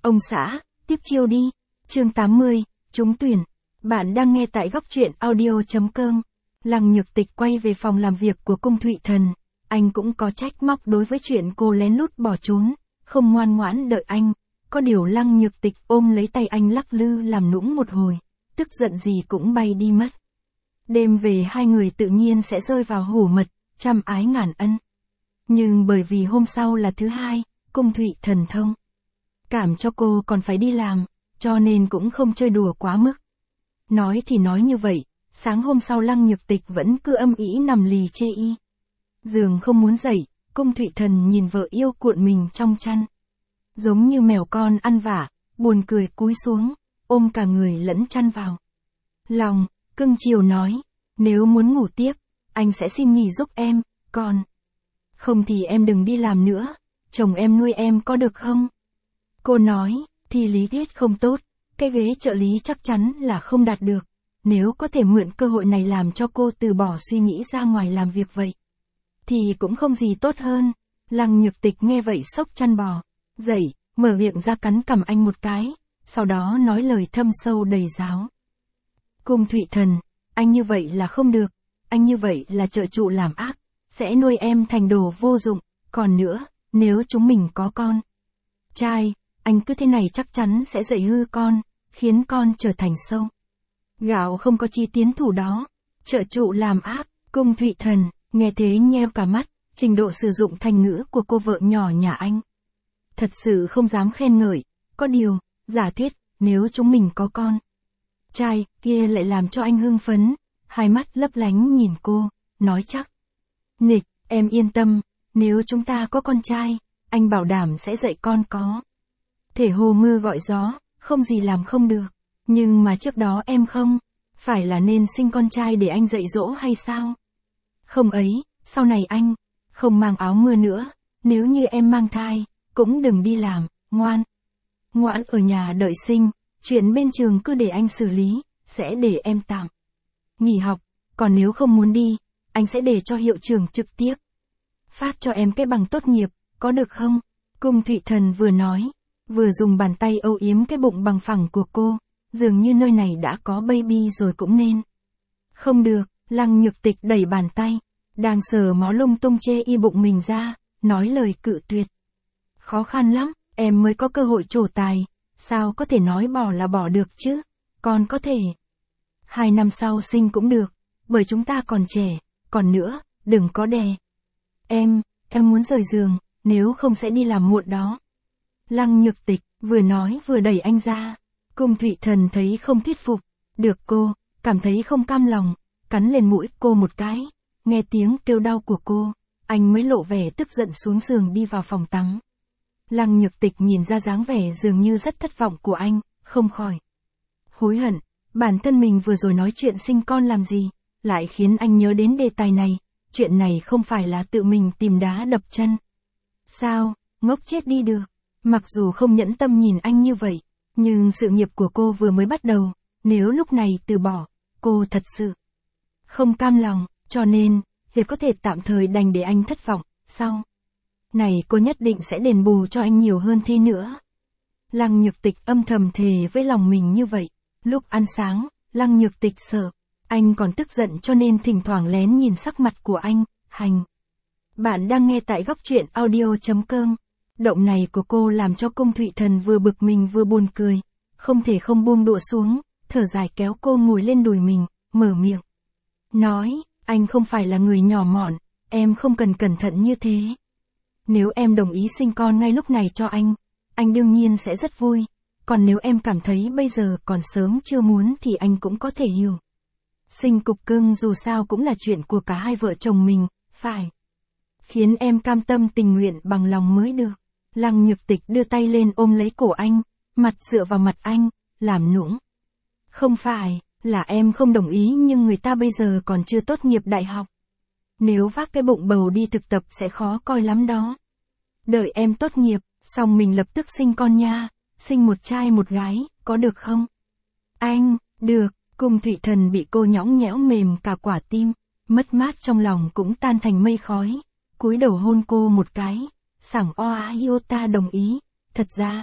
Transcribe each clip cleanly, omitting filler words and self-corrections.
Ông xã, tiếp chiêu đi. Chương 80, trúng tuyển. Bạn đang nghe tại góc truyện audio.com. Lăng Nhược Tịch quay về phòng làm việc của cung Thụy Thần. Anh cũng có trách móc đối với chuyện cô lén lút bỏ trốn, không ngoan ngoãn đợi anh. Có điều Lăng Nhược Tịch ôm lấy tay anh lắc lư làm nũng một hồi, tức giận gì cũng bay đi mất. Đêm về hai người tự nhiên sẽ rơi vào hủ mật, trăm ái ngàn ân. Nhưng bởi vì hôm sau là thứ hai, cung Thụy Thần thông cảm cho cô còn phải đi làm, cho nên cũng không chơi đùa quá mức. Nói thì nói như vậy, sáng hôm sau Lăng Nhược Tịch vẫn cứ âm ĩ nằm lì chê y. Giường không muốn dậy, cung Thụy Thần nhìn vợ yêu cuộn mình trong chăn. Giống như mèo con ăn vả, buồn cười cúi xuống, ôm cả người lẫn chăn vào lòng, cưng chiều nói, nếu muốn ngủ tiếp, anh sẽ xin nghỉ giúp em, còn không thì em đừng đi làm nữa, chồng em nuôi em có được không? Cô nói, thì lý thuyết không tốt, cái ghế trợ lý chắc chắn là không đạt được, nếu có thể mượn cơ hội này làm cho cô từ bỏ suy nghĩ ra ngoài làm việc vậy, thì cũng không gì tốt hơn. Lăng Nhược Tịch nghe vậy xốc chăn bò dậy, mở miệng ra cắn cằm anh một cái, sau đó nói lời thâm sâu đầy giáo. Cung Thụy Thần, anh như vậy là không được, anh như vậy là trợ trụ làm ác, sẽ nuôi em thành đồ vô dụng, còn nữa, nếu chúng mình có con trai, anh cứ thế này chắc chắn sẽ dạy hư con, khiến con trở thành sâu gạo không có chi tiến thủ đó. Trợ trụ làm ác, cung Thụy Thần, nghe thế nheo cả mắt, trình độ sử dụng thành ngữ của cô vợ nhỏ nhà anh. Thật sự không dám khen ngợi, có điều, giả thuyết, nếu chúng mình có con trai, kia lại làm cho anh hưng phấn, hai mắt lấp lánh nhìn cô, nói chắc nịch, em yên tâm, nếu chúng ta có con trai, anh bảo đảm sẽ dạy con có thể hô mưa gọi gió, không gì làm không được. Nhưng mà trước đó em không phải là nên sinh con trai để anh dạy dỗ hay sao? Không ấy, sau này anh không mang áo mưa nữa, nếu như em mang thai, cũng đừng đi làm, ngoan ở nhà đợi sinh, chuyện bên trường cứ để anh xử lý, sẽ để em tạm nghỉ học, còn nếu không muốn đi, anh sẽ để cho hiệu trưởng trực tiếp phát cho em cái bằng tốt nghiệp, có được không? Cung Thụy Thần vừa nói, vừa dùng bàn tay âu yếm cái bụng bằng phẳng của cô, dường như nơi này đã có baby rồi cũng nên. Không được, Lăng Nhược Tịch đẩy bàn tay, đang sờ mó lung tung chê y bụng mình ra, nói lời cự tuyệt. Khó khăn lắm, em mới có cơ hội trổ tài, sao có thể nói bỏ là bỏ được chứ, còn có thể 2 năm sau sinh cũng được, bởi chúng ta còn trẻ, còn nữa, đừng có đè. Em muốn rời giường, nếu không sẽ đi làm muộn đó. Lăng Nhược Tịch, vừa nói vừa đẩy anh ra. Cung Thụy Thần thấy không thuyết phục, được cô, cảm thấy không cam lòng, cắn lên mũi cô một cái, nghe tiếng kêu đau của cô, anh mới lộ vẻ tức giận xuống giường đi vào phòng tắm. Lăng Nhược Tịch nhìn ra dáng vẻ dường như rất thất vọng của anh, không khỏi hối hận, bản thân mình vừa rồi nói chuyện sinh con làm gì, lại khiến anh nhớ đến đề tài này, chuyện này không phải là tự mình tìm đá đập chân. Sao, ngốc chết đi được, mặc dù không nhẫn tâm nhìn anh như vậy, nhưng sự nghiệp của cô vừa mới bắt đầu, nếu lúc này từ bỏ, cô thật sự không cam lòng, cho nên, việc có thể tạm thời đành để anh thất vọng, sau này cô nhất định sẽ đền bù cho anh nhiều hơn thế nữa. Lăng Nhược Tịch âm thầm thề với lòng mình như vậy. Lúc ăn sáng, Lăng Nhược Tịch sợ anh còn tức giận cho nên thỉnh thoảng lén nhìn sắc mặt của anh. Bạn đang nghe tại góc truyện audio.com. Động này của cô làm cho cung Thụy Thần vừa bực mình vừa buồn cười, không thể không buông đũa xuống, thở dài kéo cô ngồi lên đùi mình, mở miệng nói, anh không phải là người nhỏ mọn, em không cần cẩn thận như thế. Nếu em đồng ý sinh con ngay lúc này cho anh đương nhiên sẽ rất vui, còn nếu em cảm thấy bây giờ còn sớm chưa muốn thì anh cũng có thể hiểu. Sinh cục cưng dù sao cũng là chuyện của cả hai vợ chồng mình, phải khiến em cam tâm tình nguyện bằng lòng mới được. Lăng Nhược Tịch đưa tay lên ôm lấy cổ anh, mặt dựa vào mặt anh, làm nũng. Không phải là em không đồng ý, nhưng người ta bây giờ còn chưa tốt nghiệp đại học. Nếu vác cái bụng bầu đi thực tập sẽ khó coi lắm đó. Đợi em tốt nghiệp, xong mình lập tức sinh con nha, sinh một trai một gái, có được không? Anh, được. Cung Thụy Thần bị cô nhõng nhẽo mềm cả quả tim, mất mát trong lòng cũng tan thành mây khói, cúi đầu hôn cô một cái, sảng oa iota đồng ý, thật ra,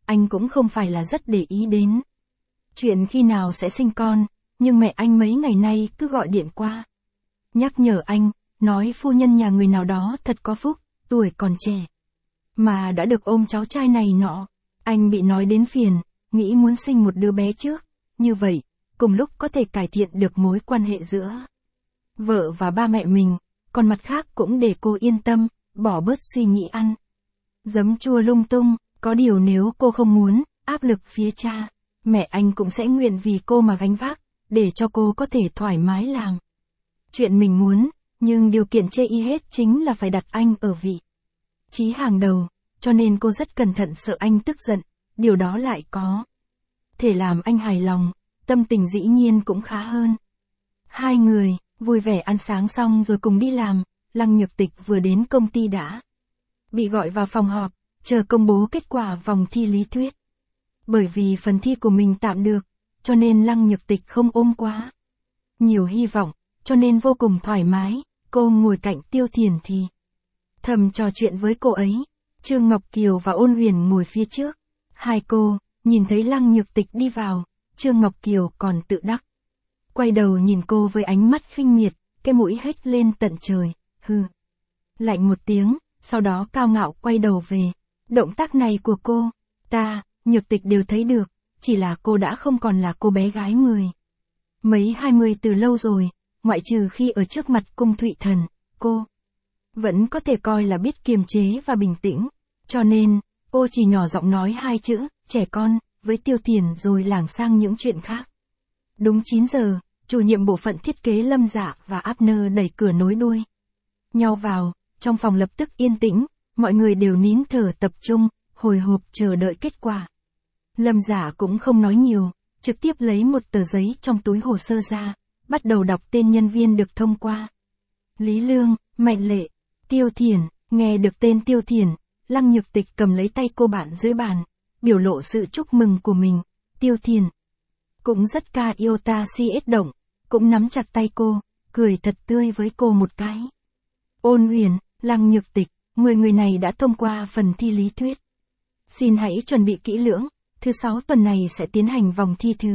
anh cũng không phải là rất để ý đến chuyện khi nào sẽ sinh con, nhưng mẹ anh mấy ngày nay cứ gọi điện qua. Nhắc nhở anh, nói phu nhân nhà người nào đó thật có phúc, tuổi còn trẻ. Mà đã được ôm cháu trai này nọ. Anh bị nói đến phiền, nghĩ muốn sinh một đứa bé trước. Như vậy, cùng lúc có thể cải thiện được mối quan hệ giữa vợ và ba mẹ mình, còn mặt khác cũng để cô yên tâm, bỏ bớt suy nghĩ ăn giấm chua lung tung. Có điều nếu cô không muốn, áp lực phía cha, mẹ anh cũng sẽ nguyện vì cô mà gánh vác, để cho cô có thể thoải mái làm chuyện mình muốn, nhưng điều kiện chê y hết chính là phải đặt anh ở vị trí hàng đầu, cho nên cô rất cẩn thận sợ anh tức giận, điều đó lại có thể làm anh hài lòng, tâm tình dĩ nhiên cũng khá hơn. Hai người vui vẻ ăn sáng xong rồi cùng đi làm. Lăng Nhược Tịch vừa đến công ty đã bị gọi vào phòng họp, chờ công bố kết quả vòng thi lý thuyết. Bởi vì phần thi của mình tạm được, cho nên Lăng Nhược Tịch không ôm quá nhiều hy vọng, cho nên vô cùng thoải mái. Cô ngồi cạnh Tiêu Thiền thì thầm trò chuyện với cô ấy. Trương Ngọc Kiều và Ôn Huyền ngồi phía trước. Hai cô nhìn thấy Lăng Nhược Tịch đi vào, Trương Ngọc Kiều còn tự đắc quay đầu nhìn cô với ánh mắt khinh miệt, cái mũi hếch lên tận trời, hừ lạnh một tiếng, sau đó cao ngạo quay đầu về. Động tác này của cô, Nhược Tịch đều thấy được, chỉ là cô đã không còn là cô bé gái mấy 20 từ lâu rồi, ngoại trừ khi ở trước mặt Cung Thụy Thần, cô vẫn có thể coi là biết kiềm chế và bình tĩnh, cho nên, cô chỉ nhỏ giọng nói hai chữ, trẻ con, với Tiêu Thiền rồi lảng sang những chuyện khác. Đúng 9 giờ, chủ nhiệm bộ phận thiết kế Lâm Dạ và Abner đẩy cửa nối đuôi nhau vào, trong phòng lập tức yên tĩnh, mọi người đều nín thở tập trung, hồi hộp chờ đợi kết quả. Lâm Dạ cũng không nói nhiều, trực tiếp lấy một tờ giấy trong túi hồ sơ ra, bắt đầu đọc tên nhân viên được thông qua. Lý Lương, Mạnh Lệ, Tiêu Thiền. Nghe được tên Tiêu Thiền, Lăng Nhược Tịch cầm lấy tay cô bạn dưới bàn, biểu lộ sự chúc mừng của mình. Tiêu Thiền cũng rất ca yêu ta si ết động, cũng nắm chặt tay cô, cười thật tươi với cô một cái. Ôn Huyền, Lăng Nhược Tịch, 10 người này đã thông qua phần thi lý thuyết. Xin hãy chuẩn bị kỹ lưỡng, thứ 6 tuần này sẽ tiến hành vòng thi thứ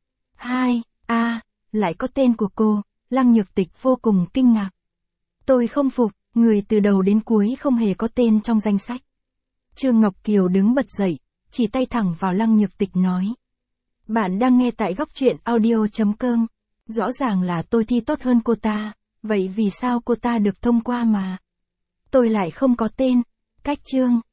2. Lại có tên của cô. Lăng Nhược Tịch vô cùng kinh ngạc. Tôi không phục, người từ đầu đến cuối không hề có tên trong danh sách. Trương Ngọc Kiều đứng bật dậy, chỉ tay thẳng vào Lăng Nhược Tịch nói. Bạn đang nghe tại góc truyện audio.com. Rõ ràng là tôi thi tốt hơn cô ta, vậy vì sao cô ta được thông qua mà tôi lại không có tên? Cách chương